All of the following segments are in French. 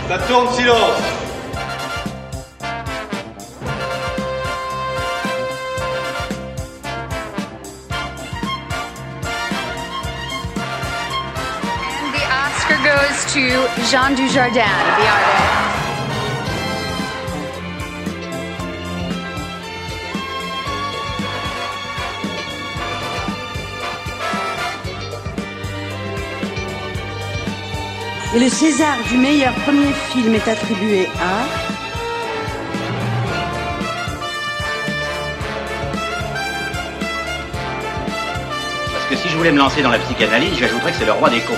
Ça tourne, silence. And the Oscar goes to Jean Dujardin, the artist. Et le César du meilleur premier film est attribué à... Parce que si je voulais me lancer dans la psychanalyse, j'ajouterais que c'est le roi des cons.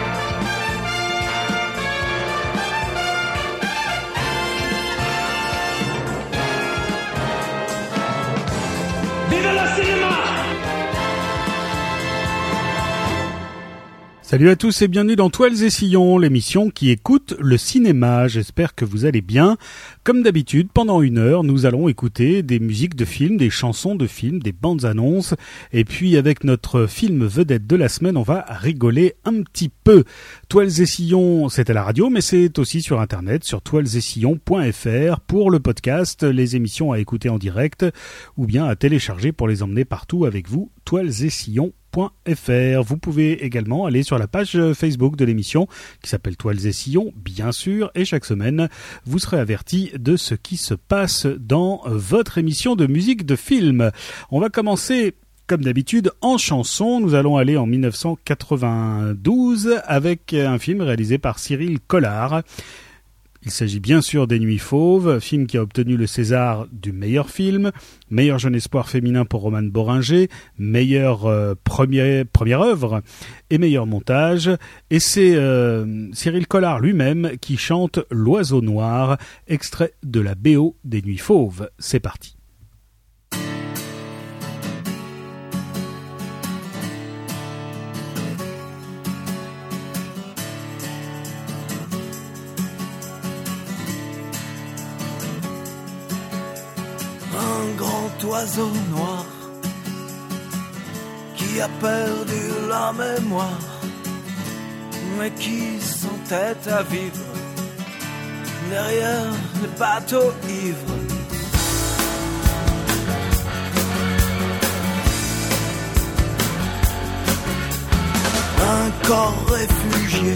Vive le cinéma! Salut à tous et bienvenue dans Toiles et Sillons, l'émission qui écoute le cinéma. J'espère que vous allez bien. Comme d'habitude, pendant 1 heure, nous allons écouter des musiques de films, des chansons de films, des bandes annonces. Et puis avec notre film vedette de la semaine, on va rigoler un petit peu. Toiles et Sillons, c'est à la radio, mais c'est aussi sur Internet, sur toilesetSillons.fr pour le podcast, les émissions à écouter en direct ou bien à télécharger pour les emmener partout avec vous. toilesetSillons.fr. Vous pouvez également aller sur la page Facebook de l'émission qui s'appelle Toiles et Sillons, bien sûr, et chaque semaine, vous serez avertis de ce qui se passe dans votre émission de musique de film. On va commencer, comme d'habitude, en chanson. Nous allons aller en 1992 avec un film réalisé par Cyril Collard. Il s'agit bien sûr des Nuits Fauves, film qui a obtenu le César du meilleur film, meilleur jeune espoir féminin pour Romane Boringer, meilleure première œuvre et meilleur montage. Et c'est Cyril Collard lui-même qui chante L'Oiseau Noir, extrait de la BO des Nuits Fauves. C'est parti. Oiseau noir qui a perdu la mémoire, mais qui s'entête à vivre derrière les bateaux ivres. Un corps réfugié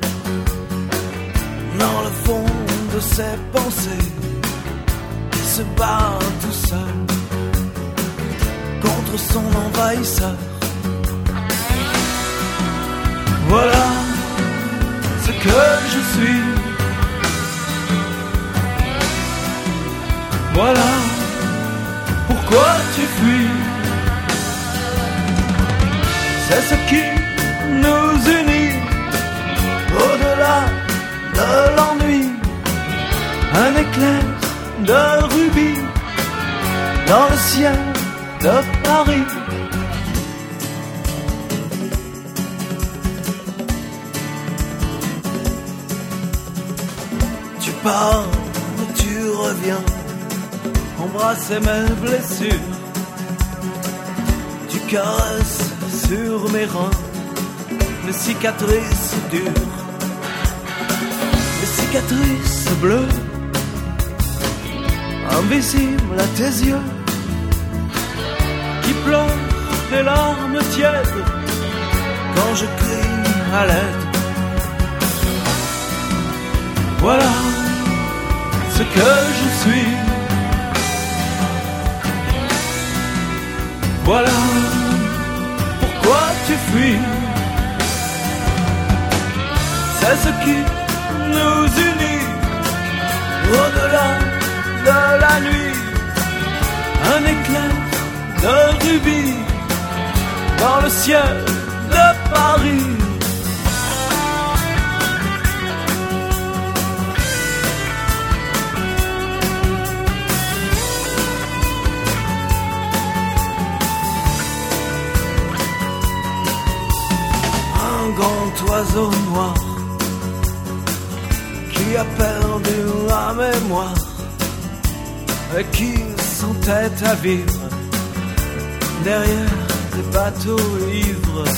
dans le fond de ses pensées, qui se bat tout seul contre son envahisseur. Voilà ce que je suis. Voilà pourquoi tu fuis. C'est ce qui nous unit au-delà de l'ennui. Un éclair de rubis dans le ciel de Paris. Tu pars, mais tu reviens, embrasser mes blessures. Tu caresses sur mes reins les cicatrices dures, les cicatrices bleues, invisibles à tes yeux, qui pleurent des larmes tièdes quand je crie à l'aide. Voilà ce que je suis. Voilà pourquoi tu fuis. C'est ce qui nous unit au-delà de la nuit. Un éclair de rubis dans le ciel de Paris. Un grand oiseau noir qui a perdu la mémoire et qui s'entête à vivre derrière des bateaux ivres.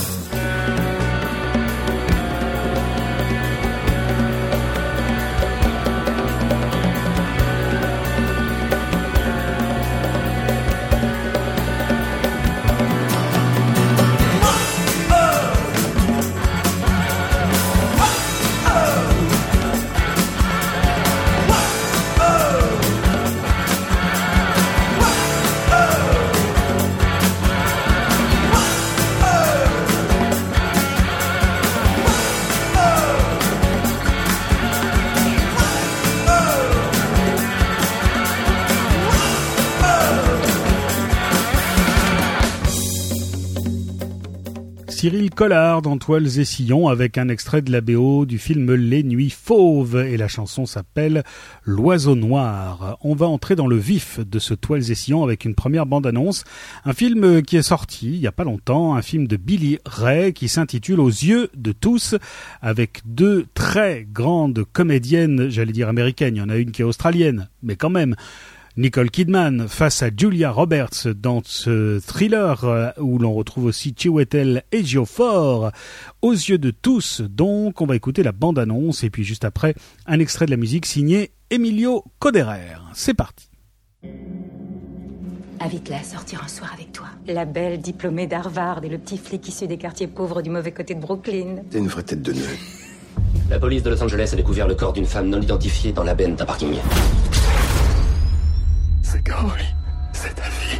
Cyril Collard dans Toiles et Sillons avec un extrait de la BO du film Les Nuits Fauves et la chanson s'appelle L'Oiseau Noir. On va entrer dans le vif de ce Toiles et Sillons avec une première bande-annonce. Un film qui est sorti il y a pas longtemps, un film de Billy Ray qui s'intitule Aux yeux de tous avec deux très grandes comédiennes, j'allais dire américaines, il y en a une qui est australienne, mais quand même. Nicole Kidman face à Julia Roberts dans ce thriller où l'on retrouve aussi Chiwetel Ejiofor. Aux yeux de tous, donc, on va écouter la bande-annonce et puis juste après, un extrait de la musique signé Emilio Coderer. C'est parti. Invite-la à sortir un soir avec toi. La belle diplômée d'Harvard et le petit flic issu des quartiers pauvres du mauvais côté de Brooklyn. T'es une vraie tête de nœud. La police de Los Angeles a découvert le corps d'une femme non identifiée dans la benne d'un parking. C'est Gary, c'est ta fille.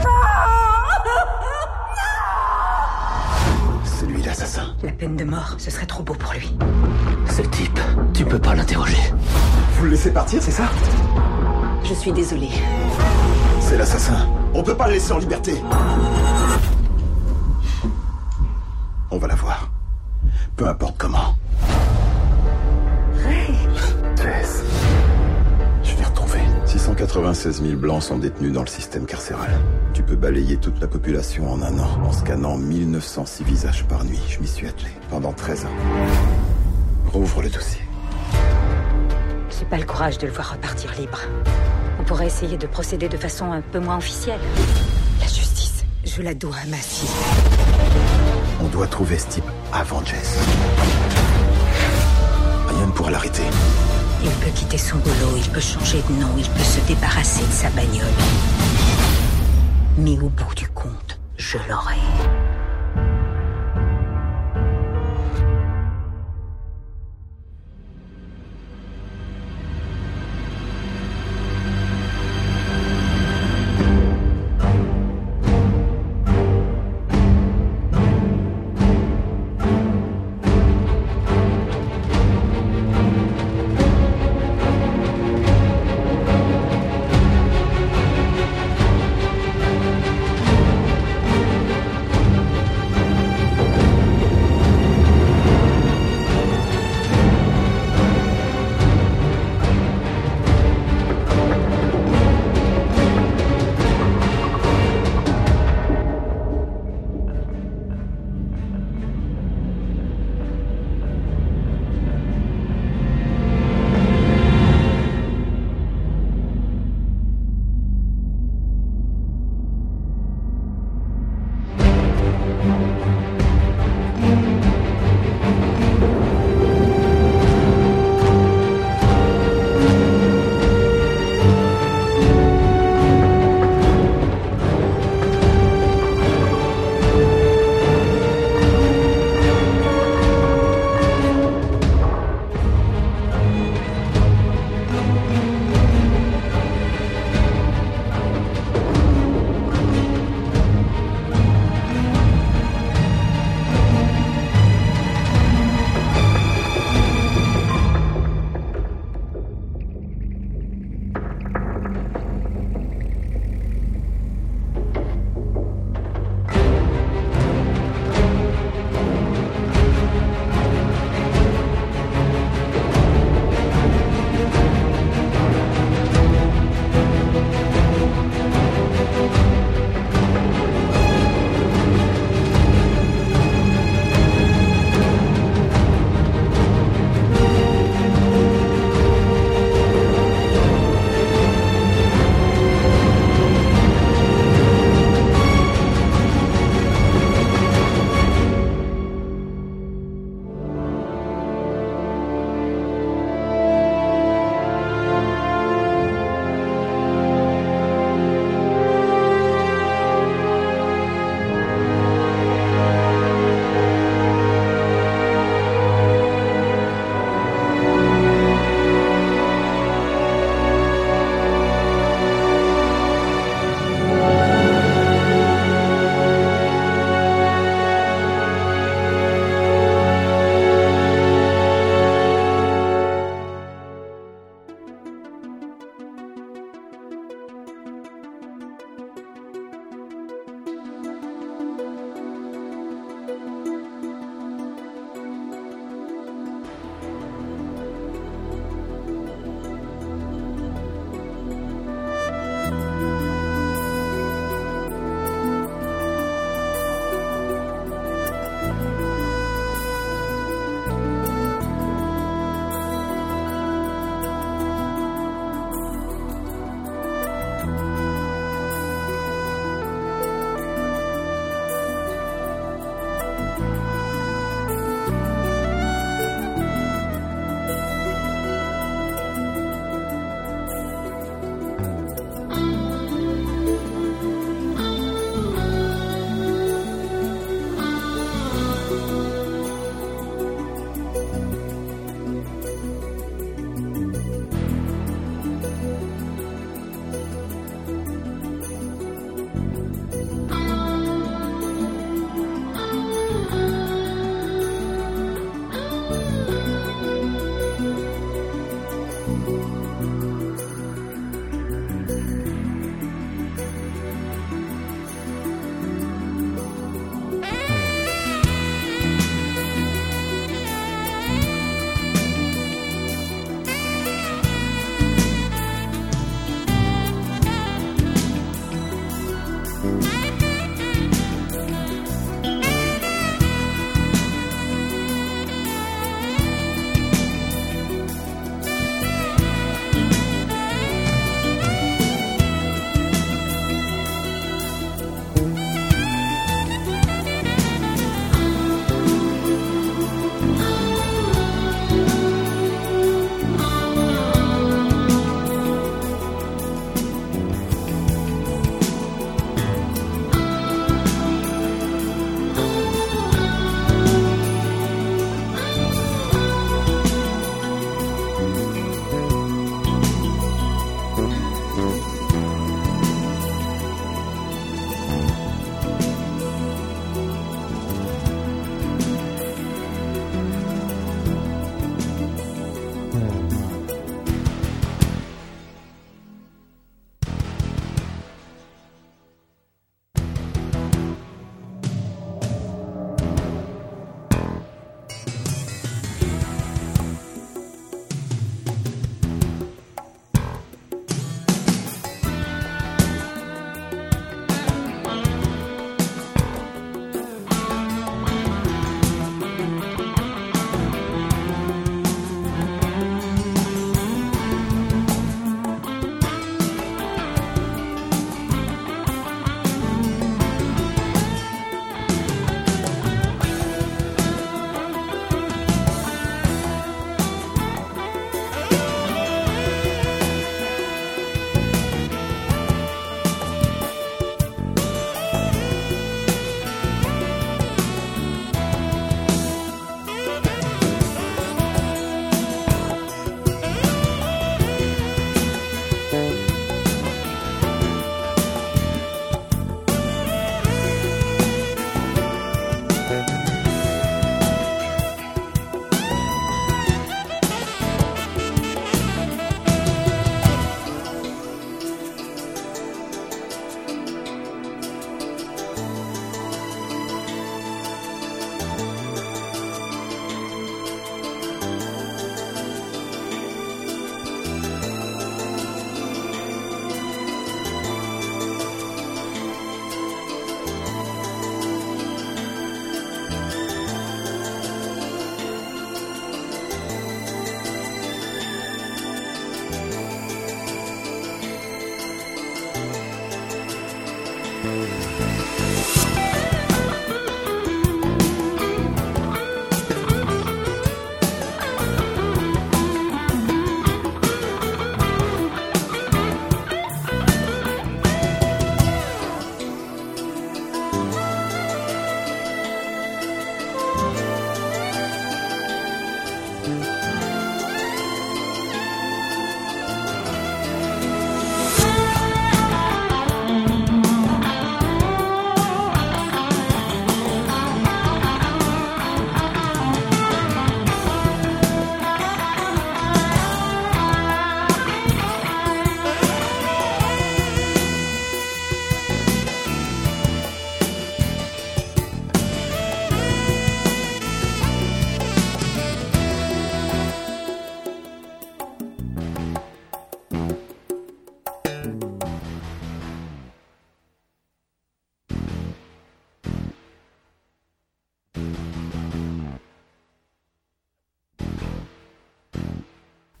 C'est lui l'assassin. La peine de mort, ce serait trop beau pour lui. Ce type, tu peux pas l'interroger. Vous le laissez partir, c'est ça? Je suis désolée. C'est l'assassin. On peut pas le laisser en liberté. On va la voir. Peu importe comment. Jess. Je vais retrouver. 696 000 blancs sont détenus dans le système carcéral. Tu peux balayer toute la population en un an en scannant 1906 visages par nuit. Je m'y suis attelé pendant 13 ans. Rouvre le dossier. J'ai pas le courage de le voir repartir libre. On pourrait essayer de procéder de façon un peu moins officielle. La justice, je la dois à ma fille. On doit trouver ce type avant Jess. Rien ne pourra l'arrêter. Il peut quitter son boulot, il peut changer de nom, il peut se débarrasser de sa bagnole. Mais au bout du compte, je l'aurai.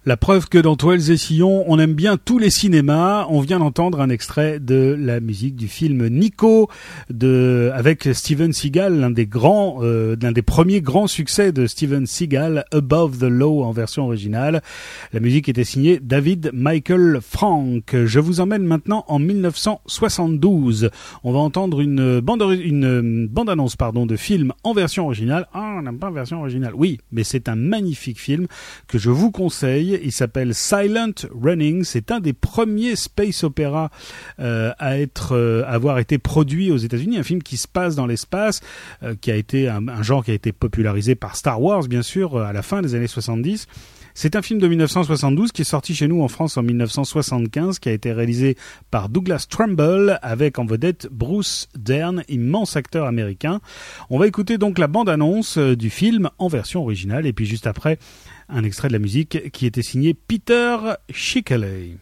La preuve que dans Toiles et Sillons, on aime bien tous les cinémas. On vient d'entendre un extrait de la musique du film Nico avec Steven Seagal, l'un des premiers grands succès de Steven Seagal, Above the Law en version originale. La musique était signée David Michael Frank. Je vous emmène maintenant en 1972. On va entendre une bande-annonce de film en version originale. Ah, on n'aime pas la version originale. Oui, mais c'est un magnifique film que je vous conseille. Il s'appelle Silent Running. C'est un des premiers space opéra à avoir été produit aux États-Unis. Un film qui se passe dans l'espace, qui a été un genre qui a été popularisé par Star Wars, bien sûr, à la fin des années 70. C'est un film de 1972 qui est sorti chez nous en France en 1975, qui a été réalisé par Douglas Trumbull avec en vedette Bruce Dern, immense acteur américain. On va écouter donc la bande-annonce du film en version originale et puis juste après un extrait de la musique qui était signé Peter Shickley.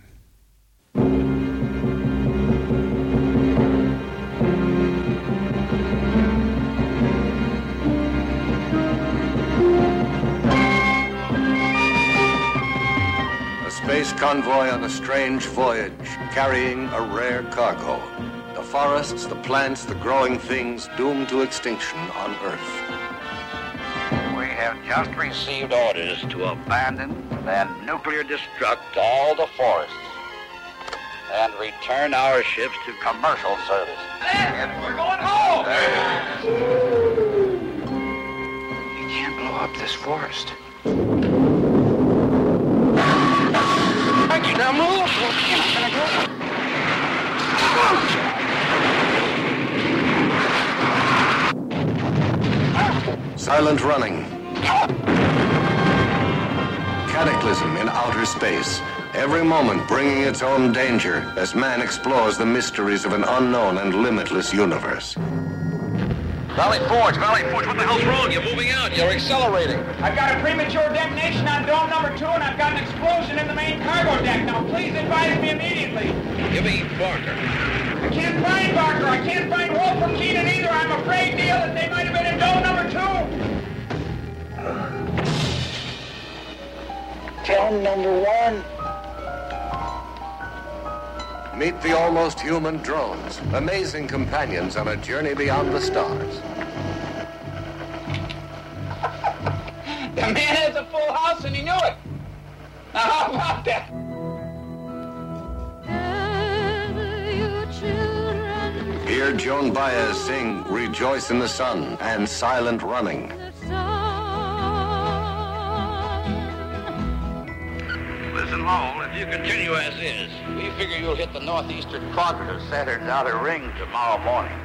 Space convoy on a strange voyage, carrying a rare cargo. The forests, the plants, the growing things doomed to extinction on Earth. We have just received orders to abandon and nuclear destruct all the forests and return our ships to commercial service. Dad, we're going home! You can't blow up this forest. Now move! You're not gonna go. Silent running. Cataclysm in outer space. Every moment bringing its own danger as man explores the mysteries of an unknown and limitless universe. Valley Forge, what the hell's wrong? You're moving out, you're accelerating. I've got a premature detonation on dome number 2, and I've got an explosion in the main cargo deck. Now, please advise me immediately. Give me Barker. I can't find Barker. I can't find Wolf or Keenan either. I'm afraid, Neil, that they might have been in dome number 2. Dome number 1. Meet the almost human drones, amazing companions on a journey beyond the stars. The man has a full house and he knew it. Now how about that? Hear Joan Baez sing Rejoice in the Sun and Silent Running. Listen, Lowell, if you continue as is, we figure you'll hit the northeastern quadrant of Saturn's outer ring tomorrow morning.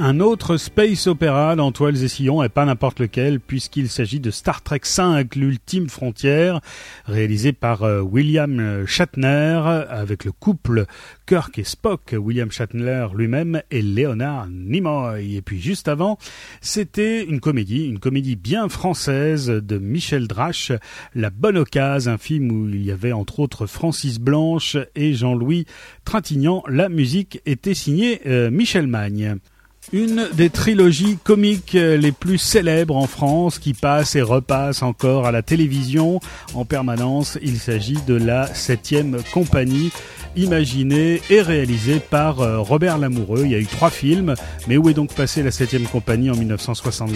Un autre space opéra dans Toiles et Sillons, et pas n'importe lequel, puisqu'il s'agit de Star Trek V, l'ultime frontière, réalisé par William Shatner, avec le couple Kirk et Spock, William Shatner lui-même et Leonard Nimoy. Et puis juste avant, c'était une comédie bien française de Michel Drache, La Bonne Occasion, un film où il y avait entre autres Francis Blanche et Jean-Louis Trintignant. La musique était signée Michel Magne. Une des trilogies comiques les plus célèbres en France qui passe et repasse encore à la télévision en permanence. Il s'agit de la 7e compagnie, imaginée et réalisée par Robert Lamoureux. Il y a eu 3 films, mais où est donc passée la 7e compagnie en 1973 ?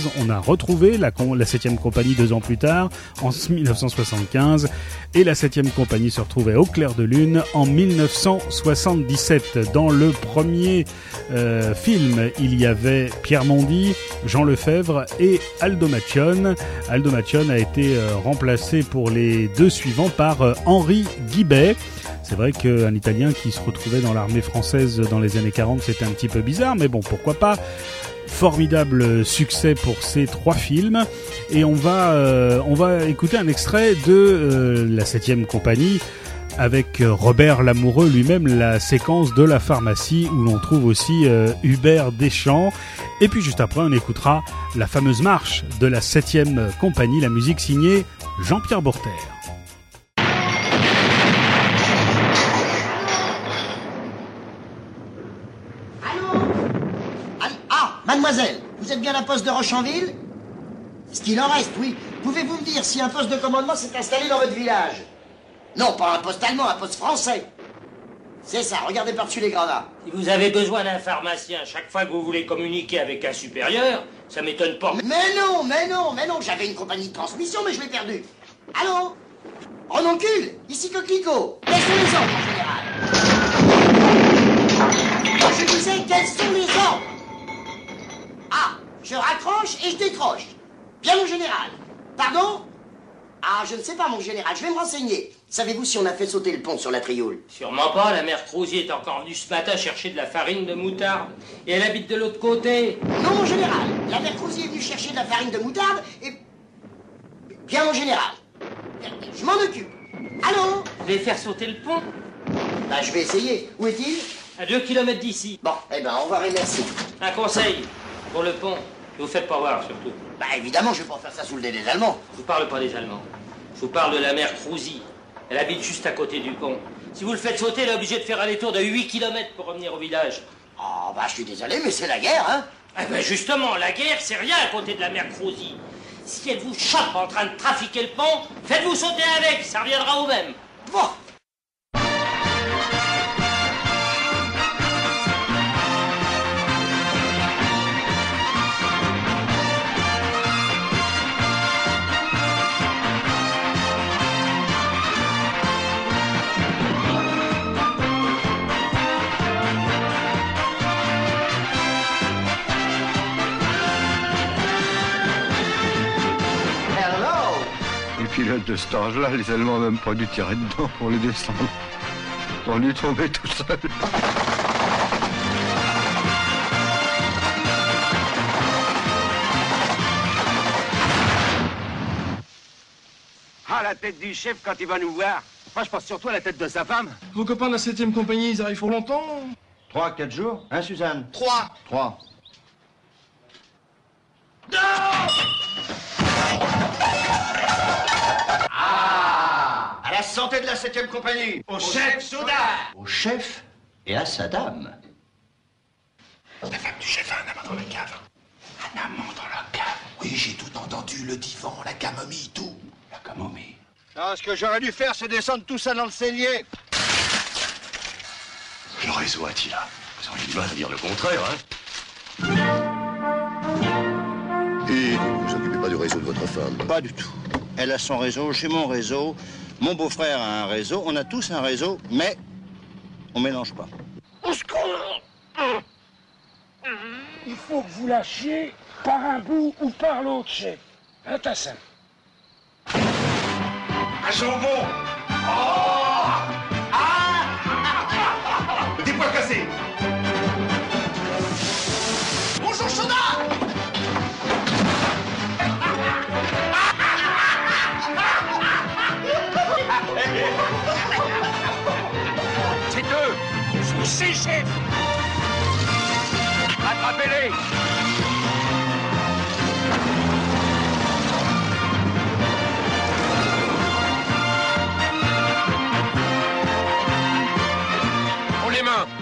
On a retrouvé la 7e compagnie 2 ans plus tard, en 1975, et la 7e compagnie se retrouvait au clair de lune en 1977. Dans le premier film, il y avait Pierre Mondy, Jean Lefebvre et Aldo Macchione. Aldo Macchione a été remplacé pour les 2 suivants par Henri Guibet. C'est vrai qu'un Italien qui se retrouvait dans l'armée française dans les années 40, c'était un petit peu bizarre, mais bon, pourquoi pas. Formidable succès pour ces 3 films. Et on va écouter un extrait de la 7e compagnie, avec Robert Lamoureux lui-même, la séquence de la pharmacie où l'on trouve aussi Hubert Deschamps. Et puis juste après, on écoutera la fameuse marche de la 7e compagnie, la musique signée Jean-Pierre Bourter. Mademoiselle, vous êtes bien à poste de Rochanville ? Ce qu'il en reste, oui. Pouvez-vous me dire si un poste de commandement s'est installé dans votre village ? Non, pas un poste allemand, un poste français. C'est ça, regardez par-dessus les gradats. Si vous avez besoin d'un pharmacien chaque fois que vous voulez communiquer avec un supérieur, ça m'étonne pas. Mais non, j'avais une compagnie de transmission, mais je l'ai perdue. Allô ? Renoncule, ici Coquelicot. Quels sont les ordres, en général ? Je disais, quels sont les ordres ? Ah, je raccroche et je décroche. Bien, mon général. Pardon ? Ah, je ne sais pas, mon général, je vais me renseigner. Savez-vous si on a fait sauter le pont sur la Trioule ? Sûrement pas, la mère Crozier est encore venue ce matin chercher de la farine de moutarde. Et elle habite de l'autre côté. Non, mon général, la mère Crozier est venue chercher de la farine de moutarde et... Bien, mon général. Je m'en occupe. Allô ? Vous allez faire sauter le pont ? Bah, je vais essayer. Où est-il ? À 2 kilomètres d'ici. Bon, eh ben, au revoir et merci. Un conseil, pour le pont, ne vous faites pas voir, surtout. Bah, évidemment, je vais pas faire ça sous le nez des Allemands. Je vous parle pas des Allemands. Je vous parle de la mère Crozier. Elle habite juste à côté du pont. Si vous le faites sauter, elle est obligée de faire un détour de 8 kilomètres pour revenir au village. Oh, bah, je suis désolé, mais c'est la guerre, hein. Eh ben, justement, la guerre, c'est rien à côté de la mère Crozier. Si elle vous chope en train de trafiquer le pont, faites-vous sauter avec, ça reviendra au même. Bon. Pilote de cet âge-là, les Allemands n'ont même pas dû tirer dedans pour les descendre. Ils ont dû tomber tout seuls. Ah, la tête du chef quand il va nous voir. Moi, je pense surtout à la tête de sa femme. Vos copains de la 7e compagnie, ils arrivent pour longtemps ? 3, 4 jours, hein, Suzanne ? 3. 3. Non ! À la santé de la 7e compagnie. Au chef Soda. Au chef et à sa dame. La femme du chef a un amant dans la cave. Un amant dans la cave. Oui, j'ai tout entendu, le divan, la camomille, tout. La camomille. Non, ce que j'aurais dû faire, c'est descendre tout ça dans le cellier. Le réseau, Attila. Vous auriez du mal à dire le contraire, hein. Et vous vous occupez pas du réseau de votre femme ? Pas du tout. Elle a son réseau, j'ai mon réseau. Mon beau-frère a un réseau. On a tous un réseau, mais on mélange pas. Au secours ! Il faut que vous lâchiez par un bout ou par l'autre, chef. Hein, Tassin ? Un jambon ! Oh ! Ah ! Des poils cassés ! Attrapez-les! On les mains!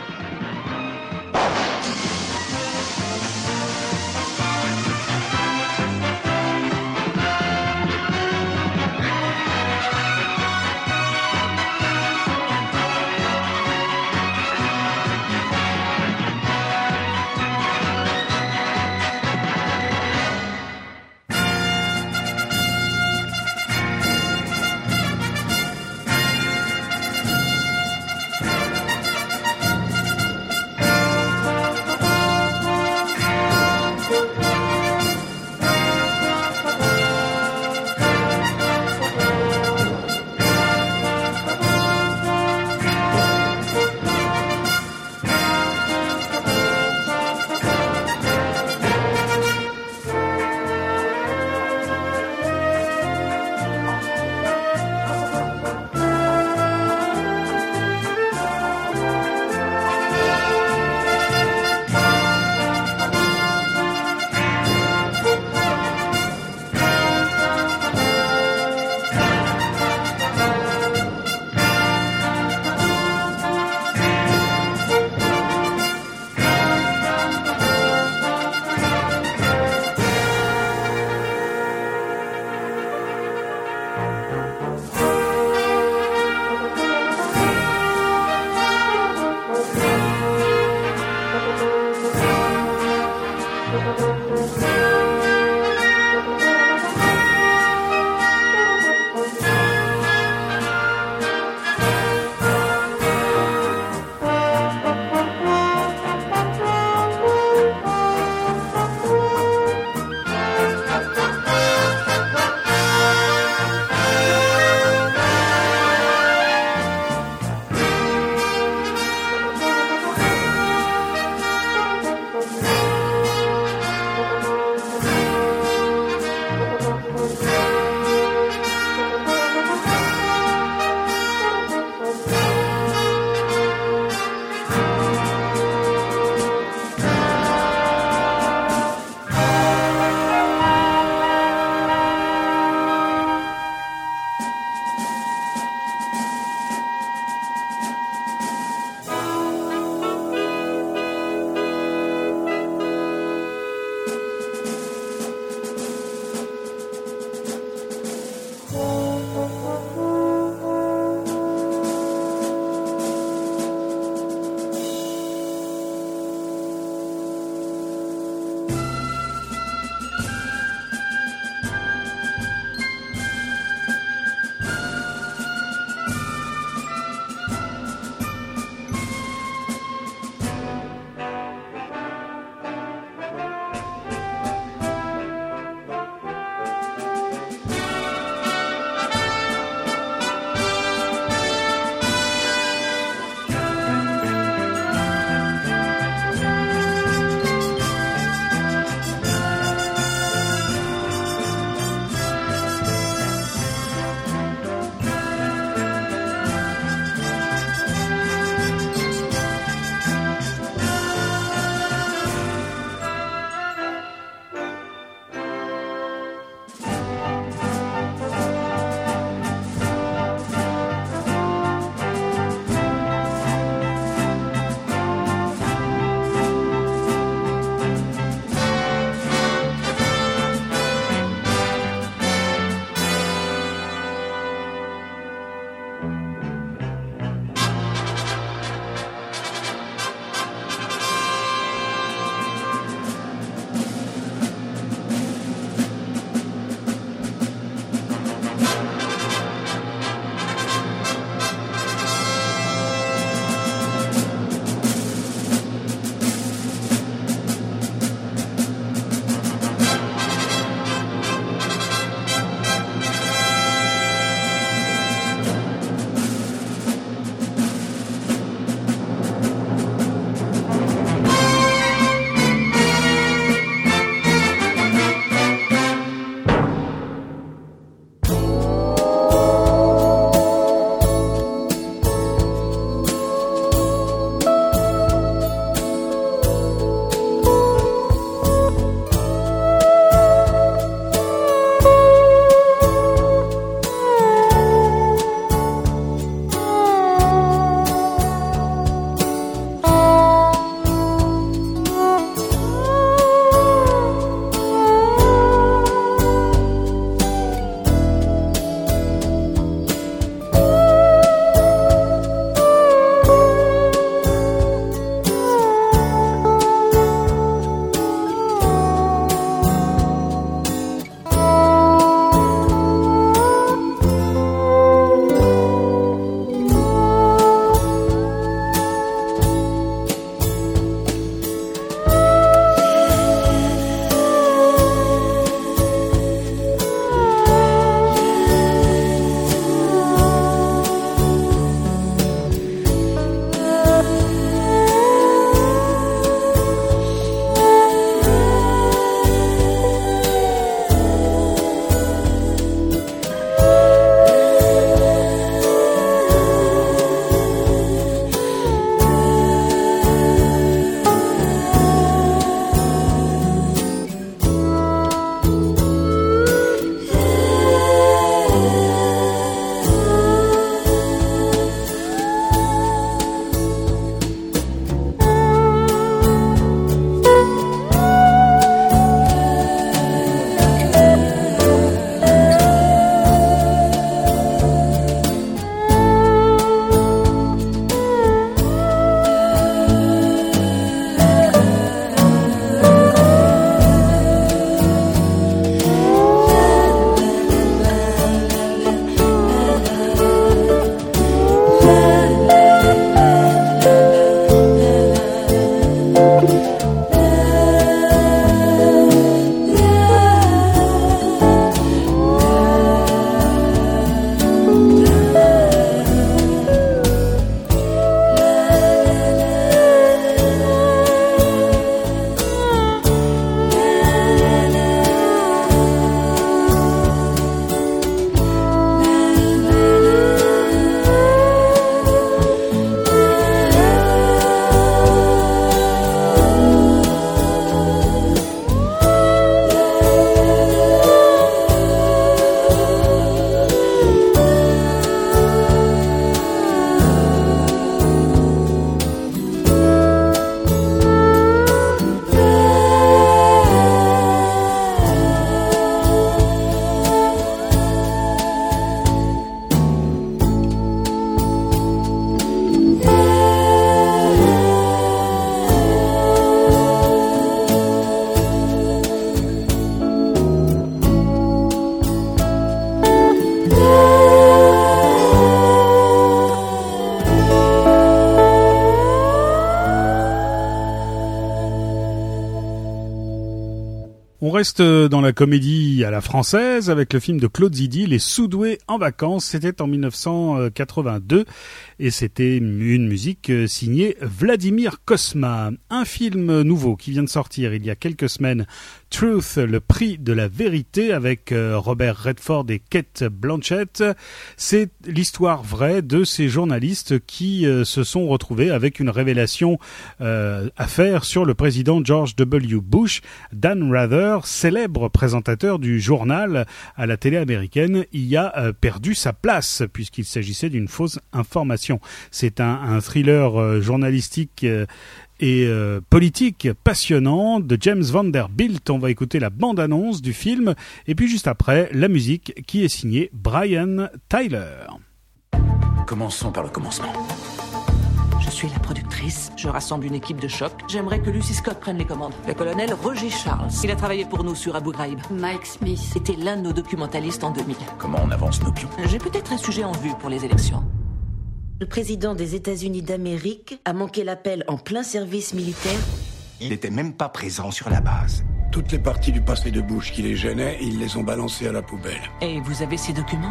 reste dans la comédie à la française avec le film de Claude Zidi, Les Sous-doués en vacances. C'était en 1982 et c'était une musique signée Vladimir Cosma. Un film nouveau qui vient de sortir il y a quelques semaines, Truth, le prix de la vérité, avec Robert Redford et Cate Blanchett. C'est l'histoire vraie de ces journalistes qui se sont retrouvés avec une révélation à faire sur le président George W. Bush. Dan Rather, célèbre présentateur du journal à la télé américaine, y a perdu sa place puisqu'il s'agissait d'une fausse information. C'est un thriller journalistique et politique passionnant de James Vanderbilt. On va écouter la bande-annonce du film et puis juste après, la musique qui est signée Brian Tyler. Commençons par le commencement. Je suis la productrice, je rassemble une équipe de choc. J'aimerais que Lucy Scott prenne les commandes. Le colonel Roger Charles, il a travaillé pour nous sur Abu Ghraib. Mike Smith était l'un de nos documentalistes en 2000. Comment on avance nos pions? J'ai peut-être un sujet en vue pour les élections. Le président des États-Unis d'Amérique a manqué l'appel en plein service militaire. Il n'était même pas présent sur la base. Toutes les parties du passé de Bush qui les gênaient, ils les ont balancées à la poubelle. Et vous avez ces documents?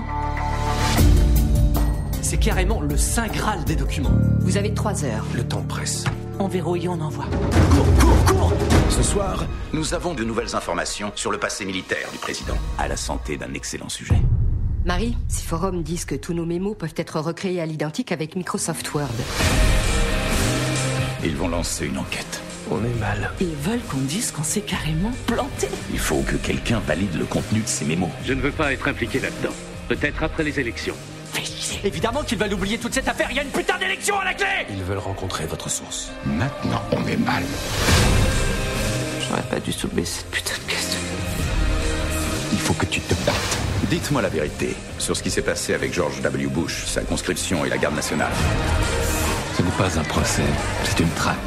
C'est carrément le saint graal des documents. Vous avez 3 heures. Le temps presse. On verrouille, on envoie. Cours! Ce soir, nous avons de nouvelles informations sur le passé militaire du président. À la santé d'un excellent sujet. Marie, ces forums disent que tous nos mémos peuvent être recréés à l'identique avec Microsoft Word. Ils vont lancer une enquête. On est mal. Ils veulent qu'on dise qu'on s'est carrément planté. Il faut que quelqu'un valide le contenu de ces mémos. Je ne veux pas être impliqué là-dedans. Peut-être après les élections. Évidemment qu'ils veulent oublier toute cette affaire, il y a une putain d'élection à la clé! Ils veulent rencontrer votre source. Maintenant, on est mal. J'aurais pas dû soulever cette putain de question. Il faut que tu te battes. Dites-moi la vérité sur ce qui s'est passé avec George W. Bush, sa conscription et la garde nationale. Ce n'est pas un procès, c'est une traque.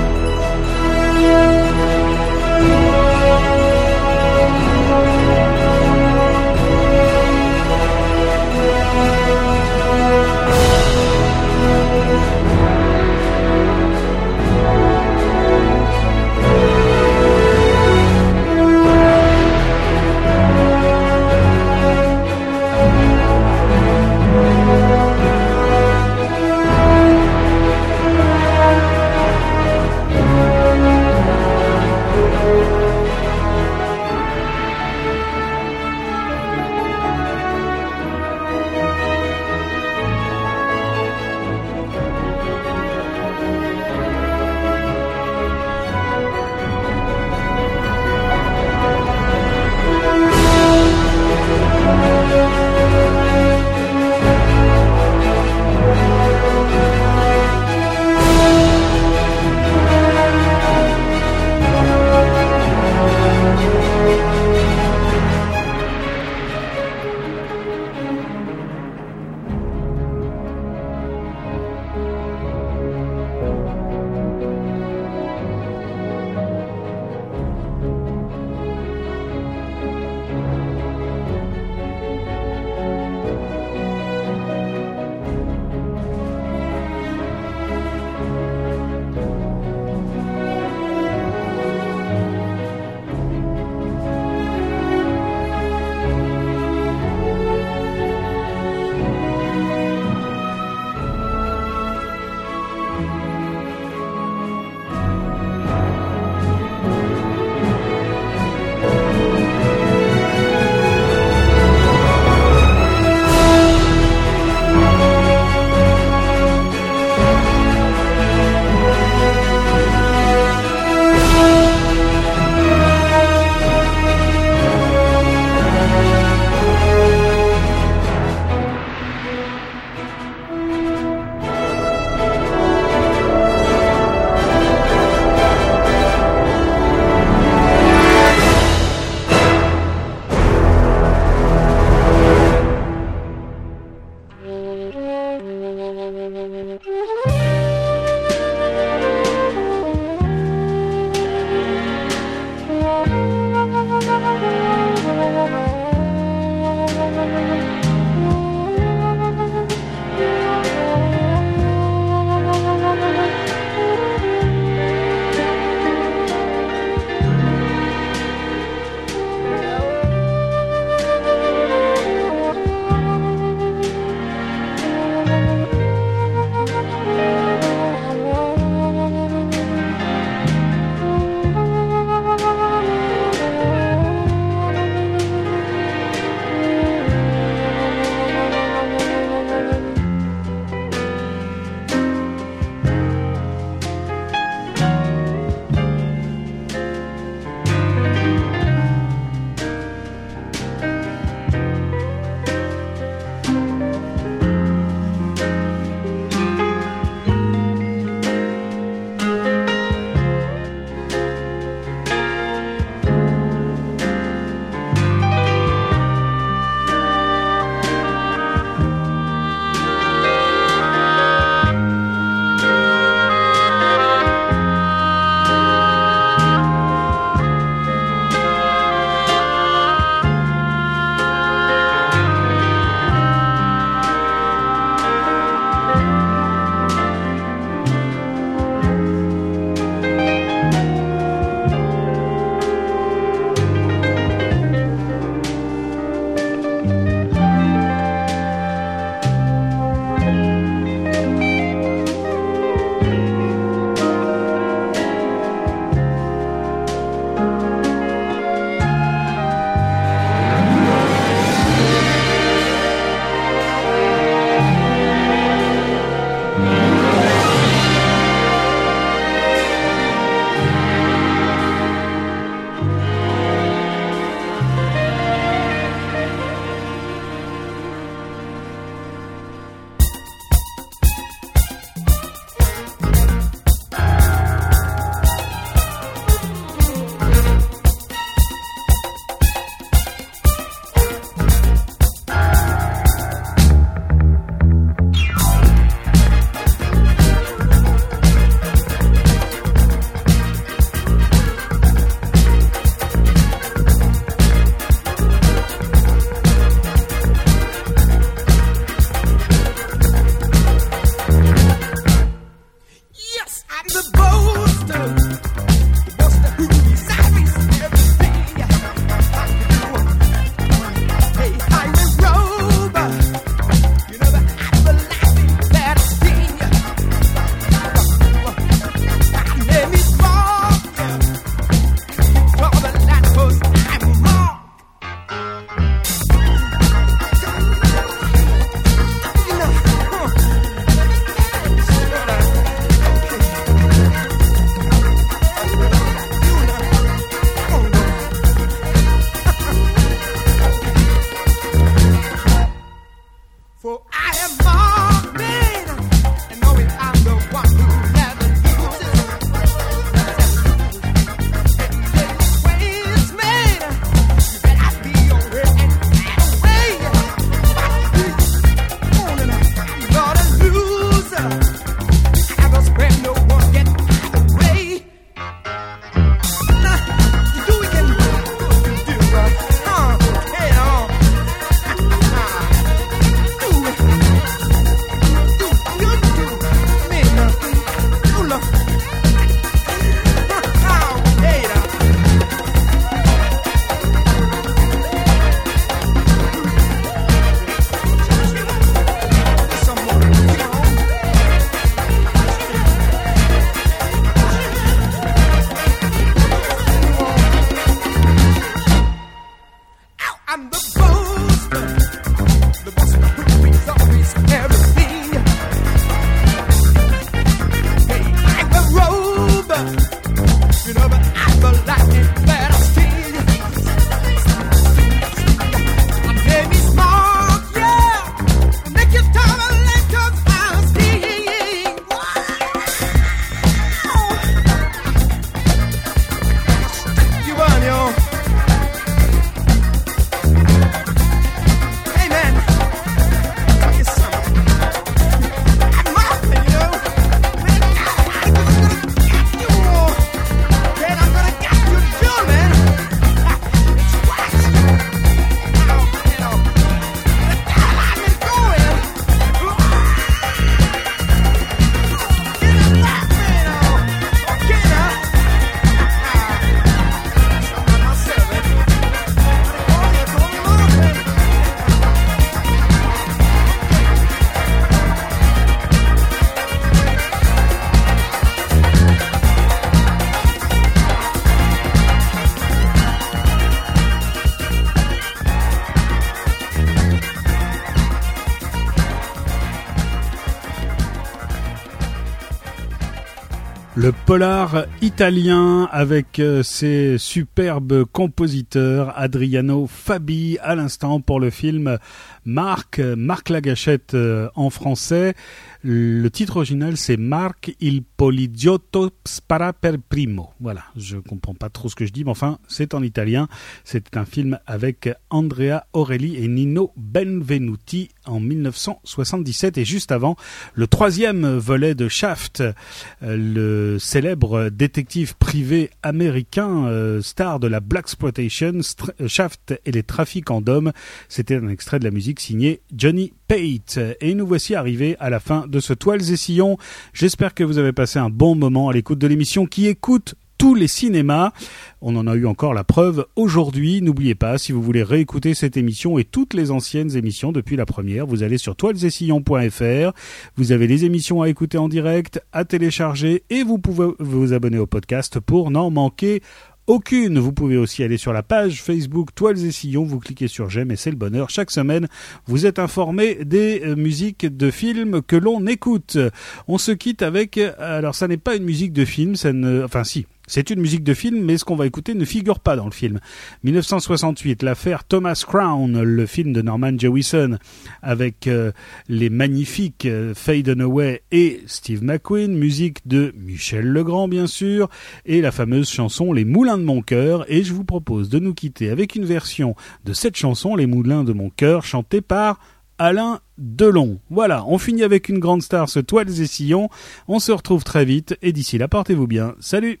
Le polar italien avec ses superbes compositeurs, Adriano Fabi à l'instant pour le film Marc Lagachette en français. Le titre original c'est Marc il poliziotto spara per primo. Voilà, je comprends pas trop ce que je dis, mais enfin c'est en italien. C'est un film avec Andrea Aureli et Nino Benvenuti en 1977 et juste avant le troisième volet de Shaft, le célèbre détective privé américain star de la blaxploitation, Shaft et les trafiquants d'hommes. C'était un extrait de la musique signé Johnny Pate. Et nous voici arrivés à la fin de ce Toiles et Sillons. J'espère que vous avez passé un bon moment à l'écoute de l'émission qui écoute tous les cinémas. On en a eu encore la preuve aujourd'hui. N'oubliez pas, si vous voulez réécouter cette émission et toutes les anciennes émissions depuis la première, vous allez sur toilesetSillons.fr. Vous avez les émissions à écouter en direct, à télécharger et vous pouvez vous abonner au podcast pour n'en manquer aucune. Vous pouvez aussi aller sur la page Facebook Toiles et Sillons, vous cliquez sur j'aime et c'est le bonheur. Chaque semaine, vous êtes informé des musiques de films que l'on écoute. On se quitte avec, alors ça n'est pas une musique de film, c'est une musique de film, mais ce qu'on va écouter ne figure pas dans le film. 1968, l'affaire Thomas Crown, le film de Norman Jewison, avec les magnifiques Faye Dunaway et Steve McQueen, musique de Michel Legrand, bien sûr, et la fameuse chanson Les Moulins de mon cœur. Et je vous propose de nous quitter avec une version de cette chanson, Les Moulins de mon cœur, chantée par Alain Delon. Voilà, on finit avec une grande star, ce Toiles et Sillons. On se retrouve très vite, et d'ici là, portez-vous bien. Salut!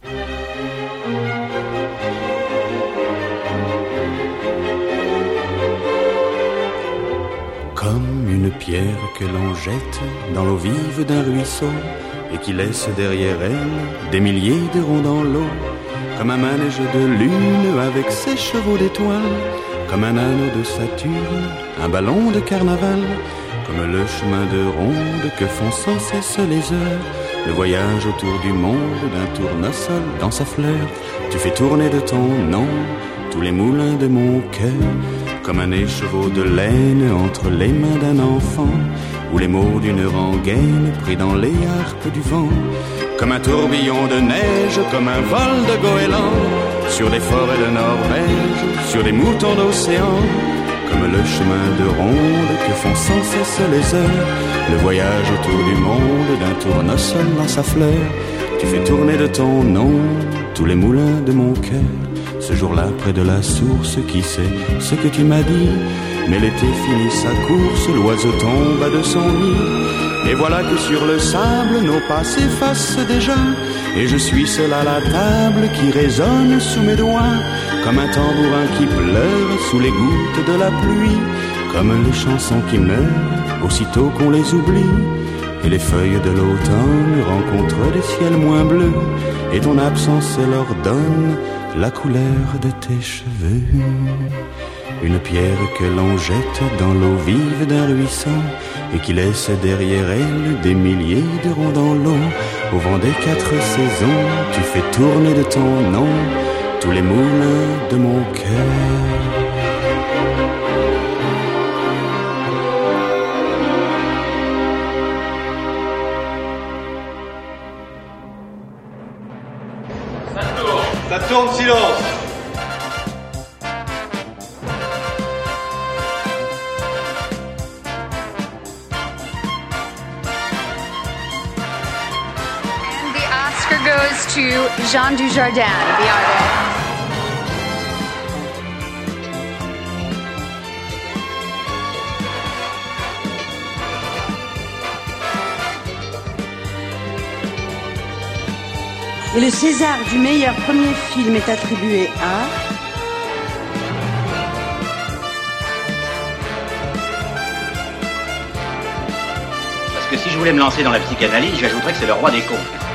Comme une pierre que l'on jette dans l'eau vive d'un ruisseau et qui laisse derrière elle des milliers de ronds dans l'eau, comme un manège de lune avec ses chevaux d'étoiles, comme un anneau de Saturne, un ballon de carnaval, comme le chemin de ronde que font sans cesse les heures, le voyage autour du monde d'un tournesol dans sa fleur. Tu fais tourner de ton nom tous les moulins de mon cœur, comme un écheveau de laine entre les mains d'un enfant, ou les mots d'une rengaine pris dans les harpes du vent, comme un tourbillon de neige, comme un vol de goéland, sur des forêts de Norvège, sur des moutons d'océan, comme le chemin de ronde que font sans cesse les heures, le voyage autour du monde d'un tournesol dans sa fleur. Tu fais tourner de ton nom tous les moulins de mon cœur. Ce jour-là, près de la source, qui sait ce que tu m'as dit? Mais l'été finit sa course, l'oiseau tombe à de son nid. Et voilà que sur le sable, nos pas s'effacent déjà. Et je suis seul à la table qui résonne sous mes doigts, comme un tambourin qui pleure sous les gouttes de la pluie, comme les chansons qui meurent aussitôt qu'on les oublie. Et les feuilles de l'automne rencontrent des ciels moins bleus, et ton absence leur donne la couleur de tes cheveux. Une pierre que l'on jette dans l'eau vive d'un ruisseau et qui laisse derrière elle des milliers de ronds dans l'eau. Au vent des 4 saisons, tu fais tourner de ton nom tous les moulins de mon cœur. Ça tourne, silence. And the Oscar goes to Jean Dujardin, the artist. Et le César du meilleur premier film est attribué à... Parce que si je voulais me lancer dans la psychanalyse, j'ajouterais que c'est le roi des cons.